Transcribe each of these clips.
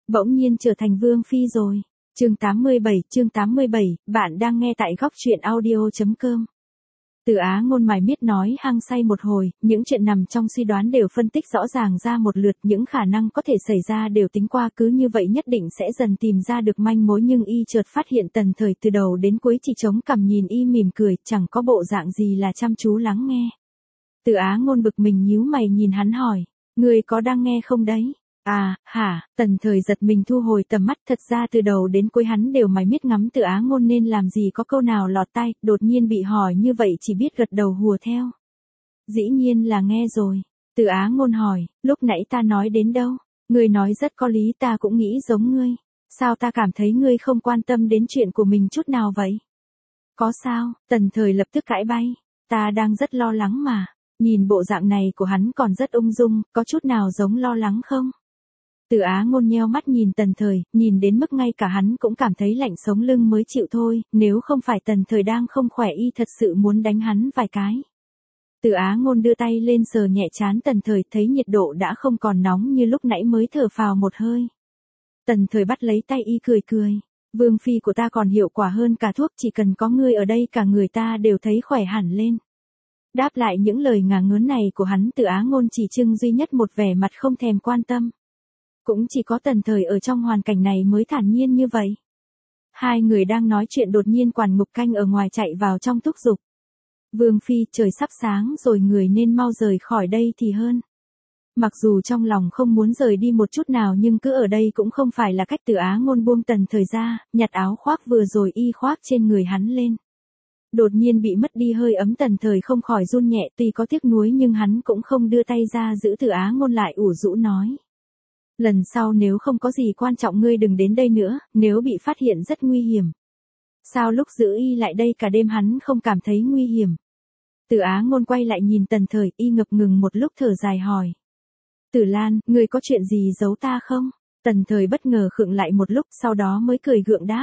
bỗng nhiên trở thành vương phi rồi. Chương 87, bạn đang nghe tại góc truyện audio.com. Từ Á Ngôn mải miết nói hăng say một hồi, những chuyện nằm trong suy đoán đều phân tích rõ ràng ra một lượt, những khả năng có thể xảy ra đều tính qua, cứ như vậy nhất định sẽ dần tìm ra được manh mối, nhưng y chợt phát hiện Tần Thời từ đầu đến cuối chỉ chống cằm nhìn y mỉm cười, chẳng có bộ dạng gì là chăm chú lắng nghe. Từ Á Ngôn bực mình nhíu mày nhìn hắn hỏi, người có đang nghe không đấy? À, hả, Tần Thời giật mình thu hồi tầm mắt, thật ra từ đầu đến cuối hắn đều mải miết ngắm Từ Á Ngôn nên làm gì có câu nào lọt tai, đột nhiên bị hỏi như vậy chỉ biết gật đầu hùa theo. Dĩ nhiên là nghe rồi. Từ Á Ngôn hỏi, lúc nãy ta nói đến đâu? Ngươi nói rất có lý, ta cũng nghĩ giống ngươi. Sao ta cảm thấy ngươi không quan tâm đến chuyện của mình chút nào vậy? Có sao? Tần Thời lập tức cãi bay. Ta đang rất lo lắng mà. Nhìn bộ dạng này của hắn còn rất ung dung, có chút nào giống lo lắng không? Từ Á Ngôn nheo mắt nhìn Tần Thời, nhìn đến mức ngay cả hắn cũng cảm thấy lạnh sống lưng mới chịu thôi, nếu không phải Tần Thời đang không khỏe y thật sự muốn đánh hắn vài cái. Từ Á Ngôn đưa tay lên sờ nhẹ trán Tần Thời, thấy nhiệt độ đã không còn nóng như lúc nãy mới thở phào một hơi. Tần Thời bắt lấy tay y cười cười, vương phi của ta còn hiệu quả hơn cả thuốc, chỉ cần có ngươi ở đây cả người ta đều thấy khỏe hẳn lên. Đáp lại những lời ngả ngớn này của hắn, Từ Á Ngôn chỉ trưng duy nhất một vẻ mặt không thèm quan tâm. Cũng chỉ có Tần Thời ở trong hoàn cảnh này mới thản nhiên như vậy. Hai người đang nói chuyện đột nhiên quản ngục canh ở ngoài chạy vào trong thúc giục. Vương phi, trời sắp sáng rồi, người nên mau rời khỏi đây thì hơn. Mặc dù trong lòng không muốn rời đi một chút nào nhưng cứ ở đây cũng không phải là cách. Từ Á Ngôn buông Tần Thời ra, nhặt áo khoác vừa rồi y khoác trên người hắn lên. Đột nhiên bị mất đi hơi ấm, Tần Thời không khỏi run nhẹ, tuy có tiếc nuối nhưng hắn cũng không đưa tay ra giữ Từ Á Ngôn lại, ủ rũ nói. Lần sau nếu không có gì quan trọng ngươi đừng đến đây nữa, nếu bị phát hiện rất nguy hiểm. Sao lúc giữ y lại đây cả đêm hắn không cảm thấy nguy hiểm? Từ Á Ngôn quay lại nhìn Tần Thời, y ngập ngừng một lúc thở dài hỏi. Tử Lan, ngươi có chuyện gì giấu ta không? Tần Thời bất ngờ khựng lại một lúc, sau đó mới cười gượng đáp.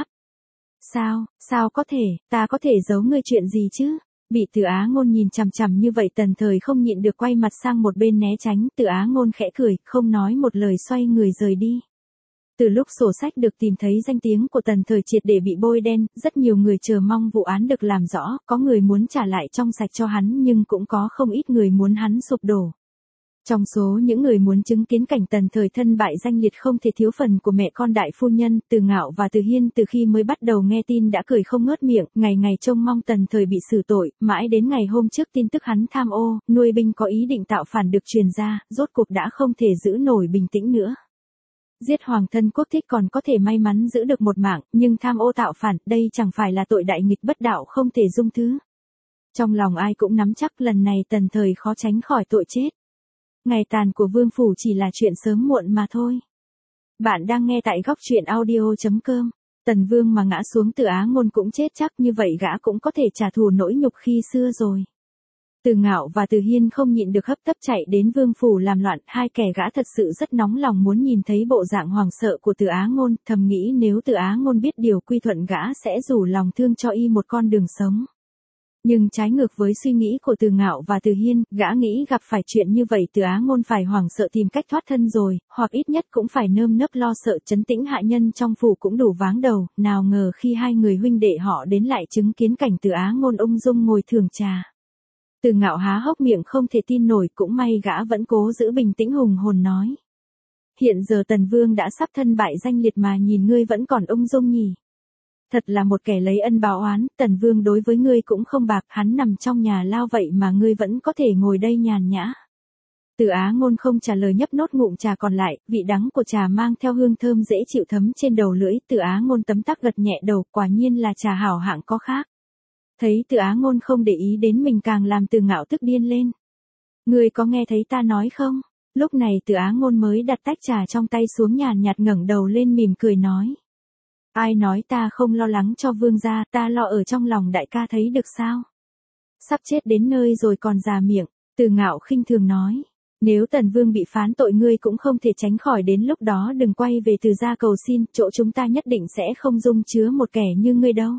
Sao có thể, ta có thể giấu ngươi chuyện gì chứ? Bị Từ Á Ngôn nhìn chằm chằm như vậy, Tần Thời không nhịn được quay mặt sang một bên né tránh. Từ Á Ngôn khẽ cười, không nói một lời xoay người rời đi. Từ lúc sổ sách được tìm thấy, danh tiếng của Tần Thời triệt để bị bôi đen, rất nhiều người chờ mong vụ án được làm rõ, có người muốn trả lại trong sạch cho hắn nhưng cũng có không ít người muốn hắn sụp đổ. Trong số những người muốn chứng kiến cảnh Tần Thời thân bại danh liệt không thể thiếu phần của mẹ con đại phu nhân, Từ Ngạo và Từ Hiên. Từ khi mới bắt đầu nghe tin đã cười không ngớt miệng, ngày ngày trông mong Tần Thời bị xử tội, mãi đến ngày hôm trước tin tức hắn tham ô, nuôi binh có ý định tạo phản được truyền ra, rốt cuộc đã không thể giữ nổi bình tĩnh nữa. Giết hoàng thân quốc thích còn có thể may mắn giữ được một mạng, nhưng tham ô tạo phản, đây chẳng phải là tội đại nghịch bất đạo không thể dung thứ. Trong lòng ai cũng nắm chắc lần này Tần Thời khó tránh khỏi tội chết. Ngày tàn của vương phủ chỉ là chuyện sớm muộn mà thôi. Bạn đang nghe tại góc truyện audio.com. Tần Vương mà ngã xuống, Từ Á Ngôn cũng chết chắc, như vậy gã cũng có thể trả thù nỗi nhục khi xưa rồi. Từ Ngạo và Từ Hiên không nhịn được hấp tấp chạy đến vương phủ làm loạn, hai kẻ gã thật sự rất nóng lòng muốn nhìn thấy bộ dạng hoảng sợ của Từ Á Ngôn, thầm nghĩ nếu Từ Á Ngôn biết điều quy thuận gã sẽ rủ lòng thương cho y một con đường sống. Nhưng trái ngược với suy nghĩ của Từ Ngạo và Từ Hiên, gã nghĩ gặp phải chuyện như vậy Từ Á Ngôn phải hoảng sợ tìm cách thoát thân rồi, hoặc ít nhất cũng phải nơm nớp lo sợ trấn tĩnh hạ nhân trong phủ cũng đủ váng đầu. Nào ngờ khi hai người huynh đệ họ đến lại chứng kiến cảnh Từ Á Ngôn ung dung ngồi thưởng trà. Từ Ngạo há hốc miệng không thể tin nổi, cũng may gã vẫn cố giữ bình tĩnh hùng hồn nói. Hiện giờ Tần Vương đã sắp thân bại danh liệt mà nhìn ngươi vẫn còn ung dung nhỉ. Thật là một kẻ lấy ân báo oán, Tần Vương đối với ngươi cũng không bạc, hắn nằm trong nhà lao vậy mà ngươi vẫn có thể ngồi đây nhàn nhã. Từ Á Ngôn không trả lời, nhấp nốt ngụm trà còn lại, vị đắng của trà mang theo hương thơm dễ chịu thấm trên đầu lưỡi. Từ Á Ngôn tấm tắc gật nhẹ đầu, quả nhiên là trà hảo hạng có khác. Thấy Từ Á Ngôn không để ý đến mình càng làm Từ Ngạo tức điên lên. Ngươi có nghe thấy ta nói không? Lúc này Từ Á Ngôn mới đặt tách trà trong tay xuống, nhàn nhạt ngẩng đầu lên mỉm cười nói. Ai nói ta không lo lắng cho vương gia, ta lo ở trong lòng đại ca thấy được sao? Sắp chết đến nơi rồi còn già miệng. Từ Ngạo khinh thường nói. Nếu Tần Vương bị phán tội ngươi cũng không thể tránh khỏi, đến lúc đó đừng quay về Từ gia cầu xin, chỗ chúng ta nhất định sẽ không dung chứa một kẻ như ngươi đâu.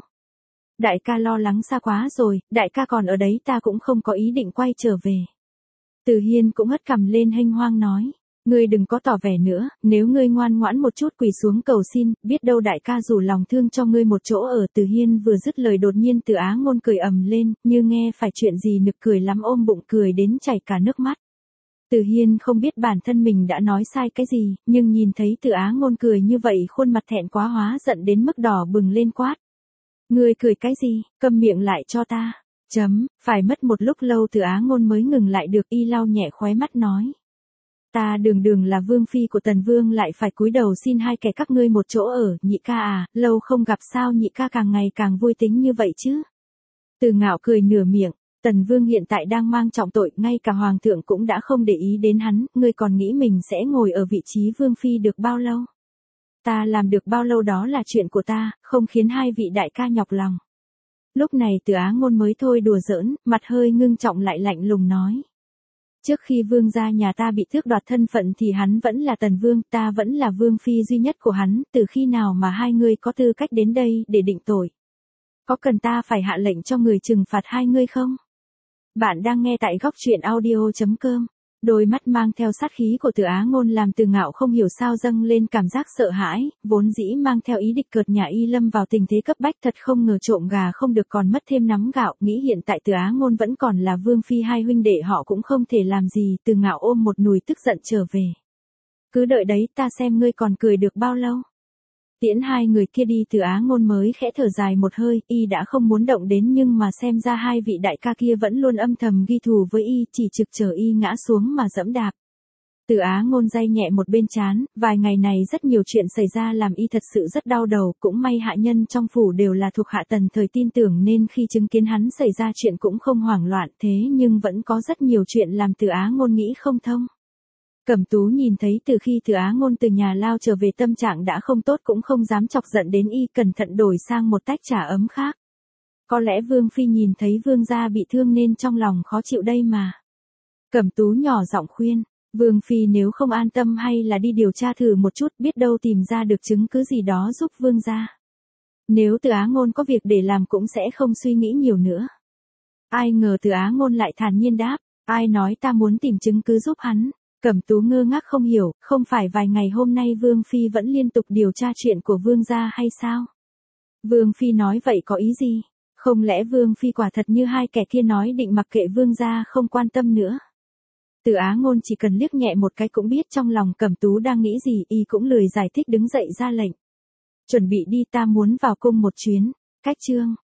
Đại ca lo lắng xa quá rồi, đại ca còn ở đấy ta cũng không có ý định quay trở về. Từ Hiên cũng hất cằm lên hênh hoang nói. Ngươi đừng có tỏ vẻ nữa, nếu ngươi ngoan ngoãn một chút quỳ xuống cầu xin, biết đâu đại ca rủ lòng thương cho ngươi một chỗ ở. Từ Hiên vừa dứt lời đột nhiên Từ Á Ngôn cười ầm lên, như nghe phải chuyện gì nực cười lắm, ôm bụng cười đến chảy cả nước mắt. Từ Hiên không biết bản thân mình đã nói sai cái gì, nhưng nhìn thấy Từ Á Ngôn cười như vậy khuôn mặt thẹn quá hóa giận đến mức đỏ bừng lên quát. Ngươi cười cái gì, câm miệng lại cho ta. Phải mất một lúc lâu Từ Á Ngôn mới ngừng lại được, y lau nhẹ khóe mắt nói. Ta đường đường là vương phi của Tần Vương lại phải cúi đầu xin hai kẻ các ngươi một chỗ ở, nhị ca à, lâu không gặp sao nhị ca càng ngày càng vui tính như vậy chứ. Từ Ngạo cười nửa miệng, Tần Vương hiện tại đang mang trọng tội, ngay cả Hoàng thượng cũng đã không để ý đến hắn, ngươi còn nghĩ mình sẽ ngồi ở vị trí vương phi được bao lâu? Ta làm được bao lâu đó là chuyện của ta, không khiến hai vị đại ca nhọc lòng. Lúc này Từ Á Ngôn mới thôi đùa giỡn, mặt hơi ngưng trọng lại lạnh lùng nói. Trước khi vương gia nhà ta bị tước đoạt thân phận thì hắn vẫn là Tần Vương, ta vẫn là vương phi duy nhất của hắn, từ khi nào mà hai ngươi có tư cách đến đây để định tội? Có cần ta phải hạ lệnh cho người trừng phạt hai ngươi không? Bạn đang nghe tại góc truyện audio.com. Đôi mắt mang theo sát khí của Từ Á Ngôn làm Từ Ngạo không hiểu sao dâng lên cảm giác sợ hãi, vốn dĩ mang theo ý địch cợt nhà y lâm vào tình thế cấp bách, thật không ngờ trộm gà không được còn mất thêm nắm gạo, nghĩ hiện tại Từ Á Ngôn vẫn còn là vương phi, hai huynh đệ họ cũng không thể làm gì. Từ Ngạo ôm một nùi tức giận trở về. Cứ đợi đấy, ta xem ngươi còn cười được bao lâu. Tiễn hai người kia đi Từ Á Ngôn mới khẽ thở dài một hơi, y đã không muốn động đến nhưng mà xem ra hai vị đại ca kia vẫn luôn âm thầm ghi thù với y, chỉ trực chờ y ngã xuống mà dẫm đạp. Từ Á Ngôn day nhẹ một bên trán, vài ngày này rất nhiều chuyện xảy ra làm y thật sự rất đau đầu, cũng may hạ nhân trong phủ đều là thuộc hạ Tần thời tin tưởng nên khi chứng kiến hắn xảy ra chuyện cũng không hoảng loạn, thế nhưng vẫn có rất nhiều chuyện làm Từ Á Ngôn nghĩ không thông. Cẩm Tú nhìn thấy từ khi Từ Á Ngôn từ nhà lao trở về tâm trạng đã không tốt cũng không dám chọc giận đến y, cẩn thận đổi sang một tách trà ấm khác. Có lẽ Vương Phi nhìn thấy Vương gia bị thương nên trong lòng khó chịu đây mà. Cẩm Tú nhỏ giọng khuyên, Vương Phi nếu không an tâm hay là đi điều tra thử một chút, biết đâu tìm ra được chứng cứ gì đó giúp Vương gia. Nếu Từ Á Ngôn có việc để làm cũng sẽ không suy nghĩ nhiều nữa. Ai ngờ Từ Á Ngôn lại thản nhiên đáp, ai nói ta muốn tìm chứng cứ giúp hắn. Cẩm Tú ngơ ngác không hiểu, không phải vài ngày hôm nay Vương Phi vẫn liên tục điều tra chuyện của Vương gia hay sao? Vương Phi nói vậy có ý gì? Không lẽ Vương Phi quả thật như hai kẻ kia nói định mặc kệ Vương gia không quan tâm nữa? Từ Á Ngôn chỉ cần liếc nhẹ một cái cũng biết trong lòng Cẩm Tú đang nghĩ gì, y cũng lười giải thích đứng dậy ra lệnh. Chuẩn bị đi, ta muốn vào cung một chuyến. Cách chương.